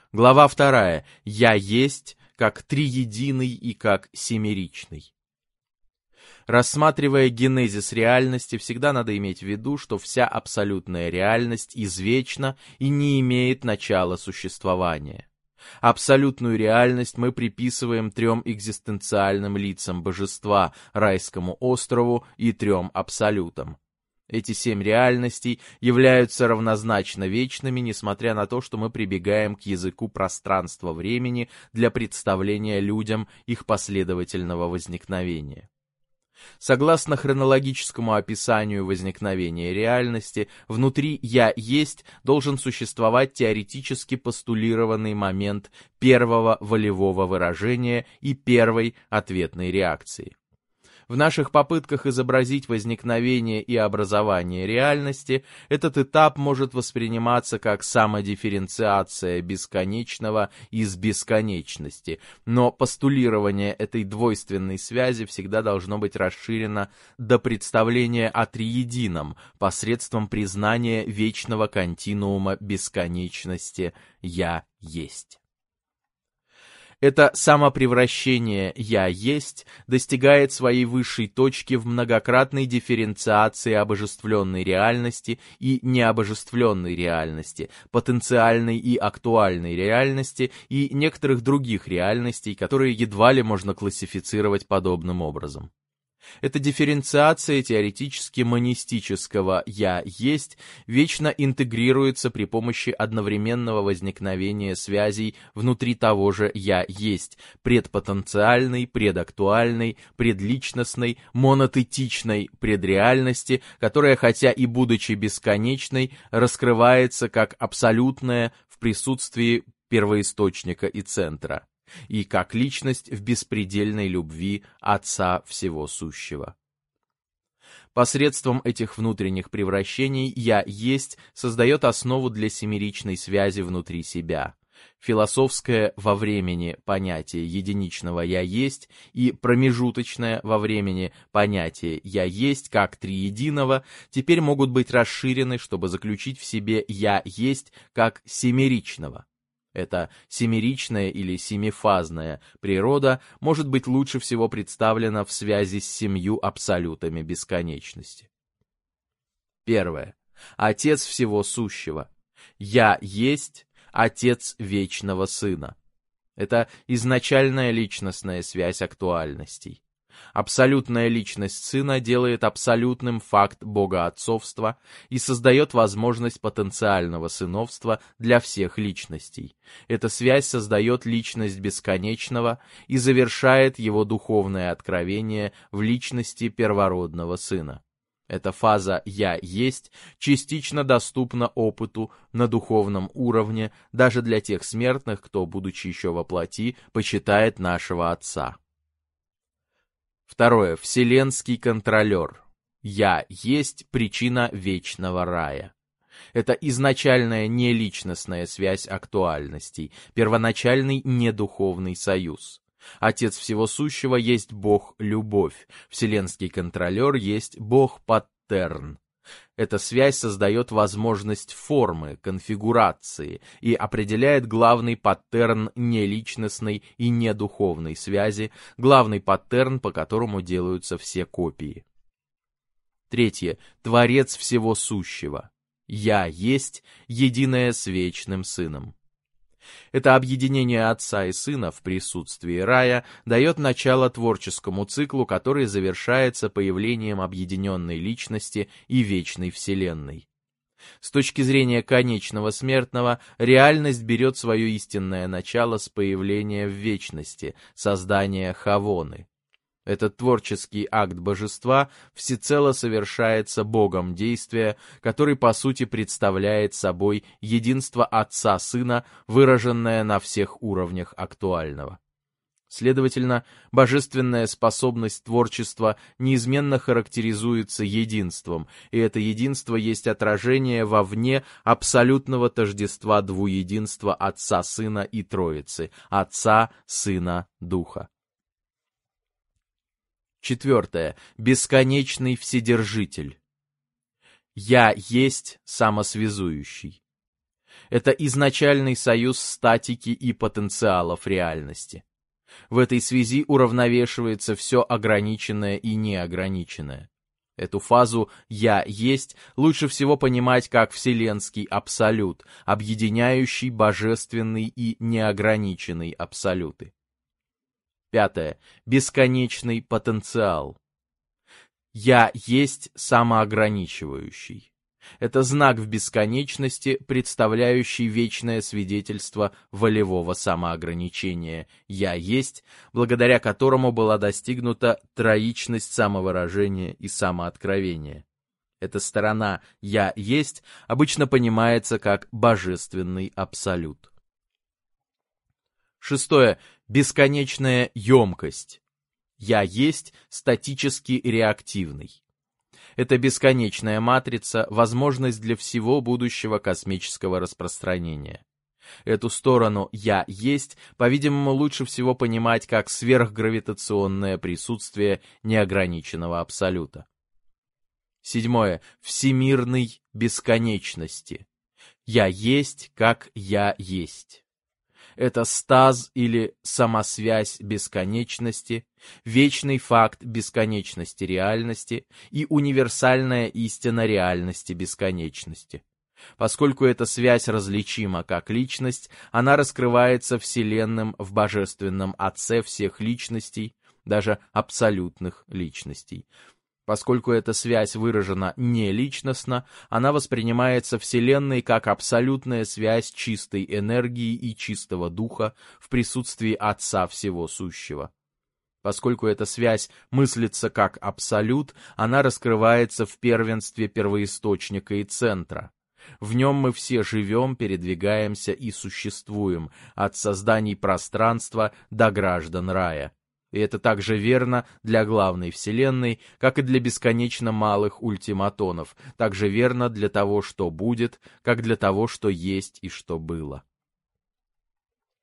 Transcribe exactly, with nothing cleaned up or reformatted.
Глава вторая. «Я есть как триединый и как семеричный». Рассматривая генезис реальности, всегда надо иметь в виду, что вся абсолютная реальность извечна и не имеет начала существования. Абсолютную реальность мы приписываем трем экзистенциальным лицам божества, райскому острову и трем абсолютам. Эти семь реальностей являются равнозначно вечными, несмотря на то, что мы прибегаем к языку пространства-времени для представления людям их последовательного возникновения. Согласно хронологическому описанию возникновения реальности, внутри «я есть» должен существовать теоретически постулированный момент первого волевого выражения и первой ответной реакции. В наших попытках изобразить возникновение и образование реальности этот этап может восприниматься как самодифференциация бесконечного из бесконечности, но постулирование этой двойственной связи всегда должно быть расширено до представления о триедином посредством признания вечного континуума бесконечности «я есть». Это самопревращение «я есть» достигает своей высшей точки в многократной дифференциации обожествленной реальности и необожествленной реальности, потенциальной и актуальной реальности и некоторых других реальностей, которые едва ли можно классифицировать подобным образом. Эта дифференциация теоретически монистического «я есть» вечно интегрируется при помощи одновременного возникновения связей внутри того же «я есть», предпотенциальной, предактуальной, предличностной, монотетичной предреальности, которая, хотя и будучи бесконечной, раскрывается как абсолютная в присутствии первоисточника и центра, и как личность в беспредельной любви Отца Всего Сущего. Посредством этих внутренних превращений «я есть» создает основу для семеричной связи внутри себя. Философское во времени понятие единичного «я есть» и промежуточное во времени понятие «я есть» как триединого теперь могут быть расширены, чтобы заключить в себе «я есть» как семеричного. Эта семеричная или семифазная природа может быть лучше всего представлена в связи с семью абсолютами бесконечности. Первое. Отец всего сущего. «Я есть Отец вечного Сына». Это изначальная личностная связь актуальностей. Абсолютная личность Сына делает абсолютным факт богоотцовства и создает возможность потенциального сыновства для всех личностей. Эта связь создает личность бесконечного и завершает его духовное откровение в личности первородного Сына. Эта фаза «я есть» частично доступна опыту на духовном уровне даже для тех смертных, кто, будучи еще во плоти, почитает нашего Отца. Второе. Вселенский контролер. «Я есть причина вечного рая». Это изначальная неличностная связь актуальностей, первоначальный недуховный союз. Отец всего сущего есть Бог-любовь, вселенский контролер есть Бог-паттерн. Эта связь создает возможность формы, конфигурации и определяет главный паттерн неличностной и недуховной связи, главный паттерн, по которому делаются все копии. Третье. Творец всего сущего. «Я есть единое с вечным Сыном». Это объединение Отца и Сына в присутствии рая дает начало творческому циклу, который завершается появлением объединенной личности и вечной Вселенной. С точки зрения конечного смертного, реальность берет свое истинное начало с появления в вечности, создания Хавоны. Этот творческий акт божества всецело совершается Богом действия, который по сути представляет собой единство Отца-Сына, выраженное на всех уровнях актуального. Следовательно, божественная способность творчества неизменно характеризуется единством, и это единство есть отражение вовне абсолютного тождества двуединства Отца, Сына и Троицы, Отца, Сына, Духа. Четвертое. Бесконечный Вседержитель. «Я есть самосвязующий». Это изначальный союз статики и потенциалов реальности. В этой связи уравновешивается все ограниченное и неограниченное. Эту фазу «я есть» лучше всего понимать как вселенский абсолют, объединяющий божественный и неограниченный абсолюты. Пятое. Бесконечный потенциал. «Я есть» самоограничивающий. Это знак в бесконечности, представляющий вечное свидетельство волевого самоограничения «я есть», благодаря которому была достигнута троичность самовыражения и самооткровения. Эта сторона «я есть» обычно понимается как божественный абсолют. Шестое. Бесконечная емкость. «Я есть» статически реактивный. Это бесконечная матрица, возможность для всего будущего космического распространения. Эту сторону «я есть», по-видимому, лучше всего понимать как сверхгравитационное присутствие неограниченного абсолюта. Седьмое. Всемирной бесконечности. «Я есть, как я есть». Это стаз или самосвязь бесконечности, вечный факт бесконечности реальности и универсальная истина реальности бесконечности. Поскольку эта связь различима как личность, она раскрывается Вселенным в Божественном Отце всех личностей, даже абсолютных личностей. Поскольку эта связь выражена неличностно, она воспринимается Вселенной как абсолютная связь чистой энергии и чистого духа в присутствии Отца Всего Сущего. Поскольку эта связь мыслится как абсолют, она раскрывается в первенстве первоисточника и центра. В нем мы все живем, передвигаемся и существуем, от созданий пространства до граждан рая. И это также верно для главной Вселенной, как и для бесконечно малых ультиматонов, также верно для того, что будет, как для того, что есть и что было.